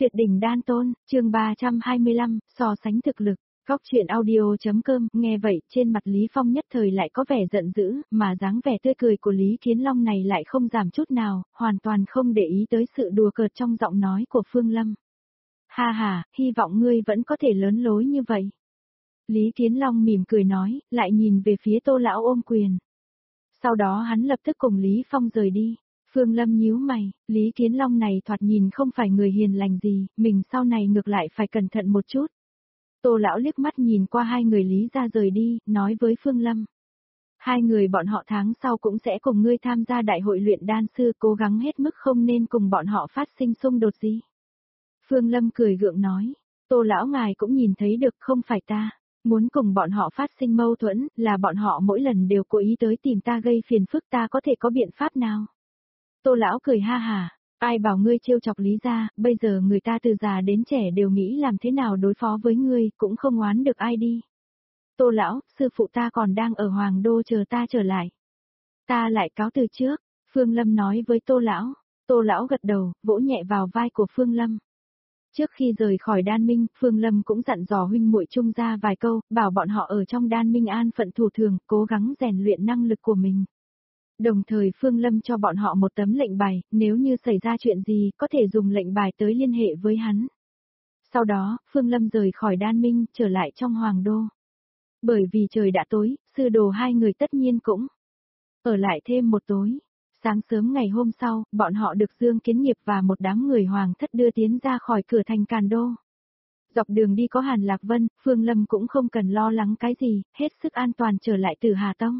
Tuyệt đỉnh đan tôn, chương 325, so sánh thực lực. Góc chuyện audio.com, nghe vậy, trên mặt Lý Phong nhất thời lại có vẻ giận dữ, mà dáng vẻ tươi cười của Lý Kiến Long này lại không giảm chút nào, hoàn toàn không để ý tới sự đùa cợt trong giọng nói của Phương Lâm. Ha ha, hy vọng ngươi vẫn có thể lớn lối như vậy. Lý Kiến Long mỉm cười nói, lại nhìn về phía Tô lão ôm quyền. Sau đó hắn lập tức cùng Lý Phong rời đi. Phương Lâm nhíu mày, Lý Kiến Long này thoạt nhìn không phải người hiền lành gì, mình sau này ngược lại phải cẩn thận một chút. Tô lão liếc mắt nhìn qua hai người Lý ra rời đi, nói với Phương Lâm. Hai người bọn họ tháng sau cũng sẽ cùng ngươi tham gia đại hội luyện đan sư, cố gắng hết mức không nên cùng bọn họ phát sinh xung đột gì. Phương Lâm cười gượng nói, Tô lão ngài cũng nhìn thấy được không phải ta. Muốn cùng bọn họ phát sinh mâu thuẫn, là bọn họ mỗi lần đều cố ý tới tìm ta gây phiền phức, ta có thể có biện pháp nào? Tô lão cười ha hà, ai bảo ngươi trêu chọc Lý gia, bây giờ người ta từ già đến trẻ đều nghĩ làm thế nào đối phó với ngươi, cũng không oán được ai đi. Tô lão, sư phụ ta còn đang ở Hoàng Đô chờ ta trở lại. Ta lại cáo từ trước, Phương Lâm nói với Tô lão. Tô lão gật đầu, vỗ nhẹ vào vai của Phương Lâm. Trước khi rời khỏi Đan Minh, Phương Lâm cũng dặn dò huynh muội Trung gia vài câu, bảo bọn họ ở trong Đan Minh an phận thủ thường, cố gắng rèn luyện năng lực của mình. Đồng thời Phương Lâm cho bọn họ một tấm lệnh bài, nếu như xảy ra chuyện gì, có thể dùng lệnh bài tới liên hệ với hắn. Sau đó, Phương Lâm rời khỏi Đan Minh, trở lại trong Hoàng Đô. Bởi vì trời đã tối, sư đồ hai người tất nhiên cũng ở lại thêm một tối. Sáng sớm ngày hôm sau, bọn họ được Dương Kiến Nghiệp và một đám người hoàng thất đưa tiến ra khỏi cửa thành Càn Đô. Dọc đường đi có Hàn Lạc Vân, Phương Lâm cũng không cần lo lắng cái gì, hết sức an toàn trở lại Tử Hà Tông.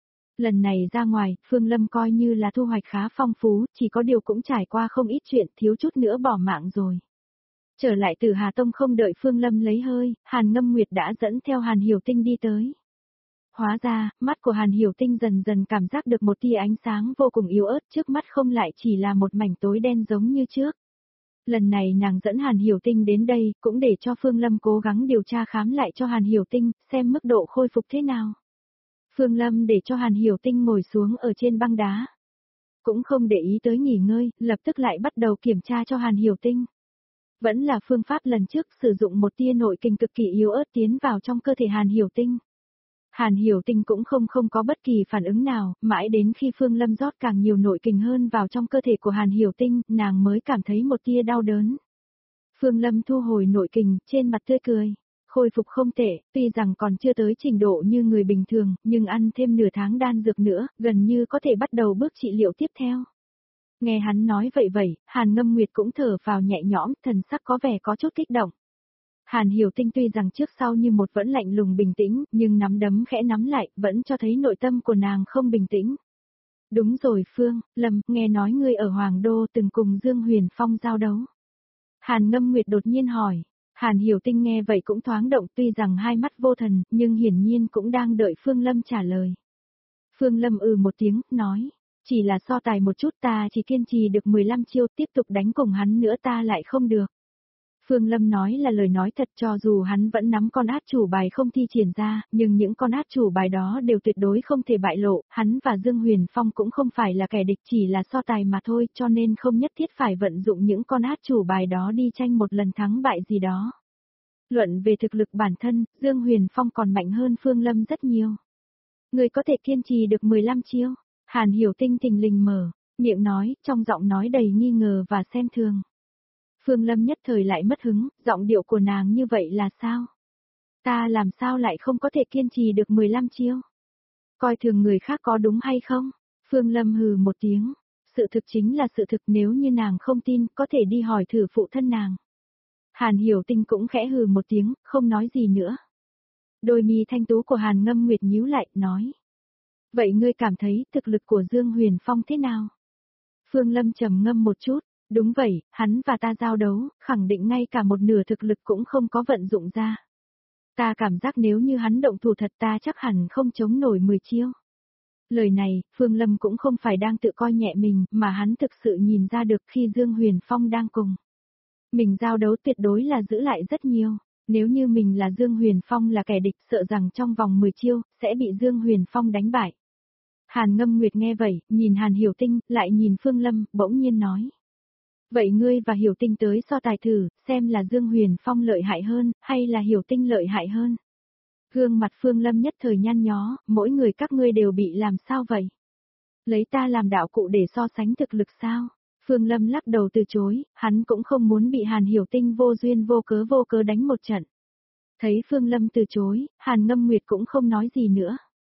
Lần này ra ngoài, Phương Lâm coi như là thu hoạch khá phong phú, chỉ có điều cũng trải qua không ít chuyện, thiếu chút nữa bỏ mạng rồi. Trở lại Tử Hà Tông không đợi Phương Lâm lấy hơi, Hàn Ngâm Nguyệt đã dẫn theo Hàn Hiểu Tinh đi tới. Hóa ra, mắt của Hàn Hiểu Tinh dần dần cảm giác được một tia ánh sáng vô cùng yếu ớt, trước mắt không lại chỉ là một mảnh tối đen giống như trước. Lần này nàng dẫn Hàn Hiểu Tinh đến đây, cũng để cho Phương Lâm cố gắng điều tra khám lại cho Hàn Hiểu Tinh, xem mức độ khôi phục thế nào. Phương Lâm để cho Hàn Hiểu Tinh ngồi xuống ở trên băng đá. Cũng không để ý tới nghỉ ngơi, lập tức lại bắt đầu kiểm tra cho Hàn Hiểu Tinh. Vẫn là phương pháp lần trước, sử dụng một tia nội kình cực kỳ yếu ớt tiến vào trong cơ thể Hàn Hiểu Tinh. Hàn Hiểu Tinh cũng không có bất kỳ phản ứng nào, mãi đến khi Phương Lâm rót càng nhiều nội kình hơn vào trong cơ thể của Hàn Hiểu Tinh, nàng mới cảm thấy một tia đau đớn. Phương Lâm thu hồi nội kình, trên mặt tươi cười. Khôi phục không tệ, tuy rằng còn chưa tới trình độ như người bình thường, nhưng ăn thêm nửa tháng đan dược nữa, gần như có thể bắt đầu bước trị liệu tiếp theo. Nghe hắn nói vậy, Hàn Ngâm Nguyệt cũng thở vào nhẹ nhõm, thần sắc có vẻ có chút kích động. Hàn Hiểu Tinh tuy rằng trước sau như một vẫn lạnh lùng bình tĩnh, nhưng nắm đấm khẽ nắm lại, vẫn cho thấy nội tâm của nàng không bình tĩnh. Đúng rồi Phương Lâm, nghe nói ngươi ở Hoàng Đô từng cùng Dương Huyền Phong giao đấu. Hàn Ngâm Nguyệt đột nhiên hỏi. Hàn Hiểu Tinh nghe vậy cũng thoáng động, tuy rằng hai mắt vô thần, nhưng hiển nhiên cũng đang đợi Phương Lâm trả lời. Phương Lâm một tiếng, nói, chỉ là so tài một chút, ta chỉ kiên trì được 15 chiêu, tiếp tục đánh cùng hắn nữa ta lại không được. Phương Lâm nói là lời nói thật, cho dù hắn vẫn nắm con át chủ bài không thi triển ra, nhưng những con át chủ bài đó đều tuyệt đối không thể bại lộ, hắn và Dương Huyền Phong cũng không phải là kẻ địch, chỉ là so tài mà thôi, cho nên không nhất thiết phải vận dụng những con át chủ bài đó đi tranh một lần thắng bại gì đó. Luận về thực lực bản thân, Dương Huyền Phong còn mạnh hơn Phương Lâm rất nhiều. Người có thể kiên trì được 15 chiêu. Hàn Hiểu Tinh thình lình mở miệng nói, trong giọng nói đầy nghi ngờ và xem thường. Phương Lâm nhất thời lại mất hứng, giọng điệu của nàng như vậy là sao? Ta làm sao lại không có thể kiên trì được 15 chiêu? Coi thường người khác có đúng hay không? Phương Lâm hừ một tiếng. Sự thực chính là sự thực, nếu như nàng không tin, có thể đi hỏi thử phụ thân nàng. Hàn Hiểu Tinh cũng khẽ hừ một tiếng, không nói gì nữa. Đôi mi thanh tú của Hàn Ngâm Nguyệt nhíu lại, nói. Vậy ngươi cảm thấy thực lực của Dương Huyền Phong thế nào? Phương Lâm trầm ngâm một chút. Đúng vậy, hắn và ta giao đấu, khẳng định ngay cả một nửa thực lực cũng không có vận dụng ra. Ta cảm giác nếu như hắn động thủ thật ta chắc hẳn không chống nổi 10 chiêu. Lời này, Phương Lâm cũng không phải đang tự coi nhẹ mình, mà hắn thực sự nhìn ra được khi Dương Huyền Phong đang cùng mình giao đấu tuyệt đối là giữ lại rất nhiều. Nếu như mình là Dương Huyền Phong là kẻ địch, sợ rằng trong vòng 10 chiêu, sẽ bị Dương Huyền Phong đánh bại. Hàn Ngâm Nguyệt nghe vậy, nhìn Hàn Hiểu Tinh, lại nhìn Phương Lâm, bỗng nhiên nói. Vậy ngươi và Hiểu Tinh tới so tài thử, xem là Dương Huyền Phong lợi hại hơn, hay là Hiểu Tinh lợi hại hơn. Gương mặt Phương Lâm nhất thời nhăn nhó, mỗi người các ngươi đều bị làm sao vậy? Lấy ta làm đạo cụ để so sánh thực lực sao? Phương Lâm lắc đầu từ chối, hắn cũng không muốn bị Hàn Hiểu Tinh vô duyên vô cớ đánh một trận. Thấy Phương Lâm từ chối, Hàn Ngâm Nguyệt cũng không nói gì nữa.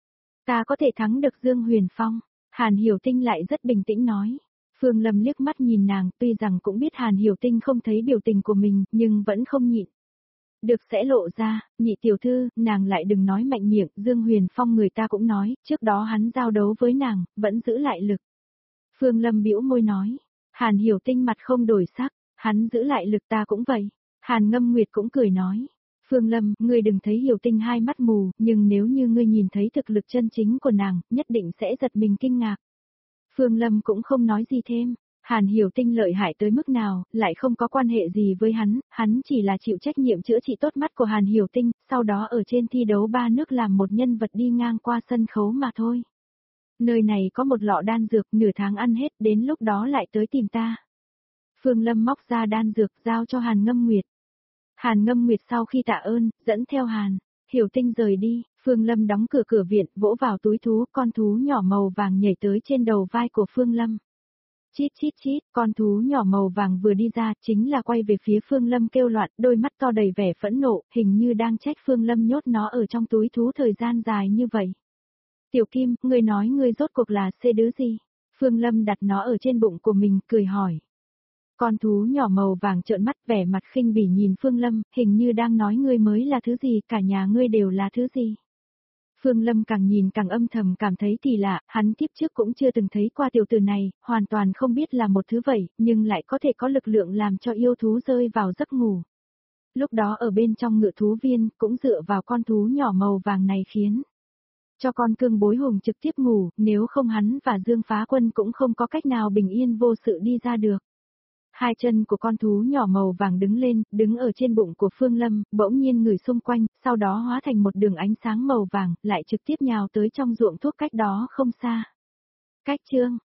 Ta có thể thắng được Dương Huyền Phong. Hàn Hiểu Tinh lại rất bình tĩnh nói. Phương Lâm liếc mắt nhìn nàng, tuy rằng cũng biết Hàn Hiểu Tinh không thấy biểu tình của mình, nhưng vẫn không nhịn. Được sẽ lộ ra, nhị tiểu thư, nàng lại đừng nói mạnh miệng, Dương Huyền Phong người ta cũng nói, trước đó hắn giao đấu với nàng, vẫn giữ lại lực. Phương Lâm bĩu môi nói, Hàn Hiểu Tinh mặt không đổi sắc, hắn giữ lại lực ta cũng vậy. Hàn Ngâm Nguyệt cũng cười nói, Phương Lâm, ngươi đừng thấy Hiểu Tinh hai mắt mù, nhưng nếu như ngươi nhìn thấy thực lực chân chính của nàng, nhất định sẽ giật mình kinh ngạc. Phương Lâm cũng không nói gì thêm. Hàn Hiểu Tinh lợi hại tới mức nào, lại không có quan hệ gì với hắn chỉ là chịu trách nhiệm chữa trị tốt mắt của Hàn Hiểu Tinh, sau đó ở trên thi đấu 3 nước làm một nhân vật đi ngang qua sân khấu mà thôi. Nơi này có một lọ đan dược, nửa tháng ăn hết, đến lúc đó lại tới tìm ta. Phương Lâm móc ra đan dược giao cho Hàn Ngâm Nguyệt. Hàn Ngâm Nguyệt sau khi tạ ơn, dẫn theo Hàn Hiểu Tinh rời đi, Phương Lâm đóng cửa viện, vỗ vào túi thú, con thú nhỏ màu vàng nhảy tới trên đầu vai của Phương Lâm. Chít chít chít, con thú nhỏ màu vàng vừa đi ra, chính là quay về phía Phương Lâm kêu loạn, đôi mắt to đầy vẻ phẫn nộ, hình như đang trách Phương Lâm nhốt nó ở trong túi thú thời gian dài như vậy. Tiểu Kim, ngươi nói ngươi rốt cuộc là xê đứa gì? Phương Lâm đặt nó ở trên bụng của mình, cười hỏi. Con thú nhỏ màu vàng trợn mắt vẻ mặt khinh bỉ nhìn Phương Lâm, hình như đang nói ngươi mới là thứ gì, cả nhà ngươi đều là thứ gì. Phương Lâm càng nhìn càng âm thầm cảm thấy kỳ lạ, hắn kiếp trước cũng chưa từng thấy qua tiểu tử này, hoàn toàn không biết là một thứ vậy, nhưng lại có thể có lực lượng làm cho yêu thú rơi vào giấc ngủ. Lúc đó ở bên trong ngự thú viên, cũng dựa vào con thú nhỏ màu vàng này khiến cho con cương bối hùng trực tiếp ngủ, nếu không hắn và Dương Phá Quân cũng không có cách nào bình yên vô sự đi ra được. Hai chân của con thú nhỏ màu vàng đứng lên, đứng ở trên bụng của Phương Lâm, bỗng nhiên người xung quanh, sau đó hóa thành một đường ánh sáng màu vàng, lại trực tiếp nhào tới trong ruộng thuốc cách đó không xa. Cách chương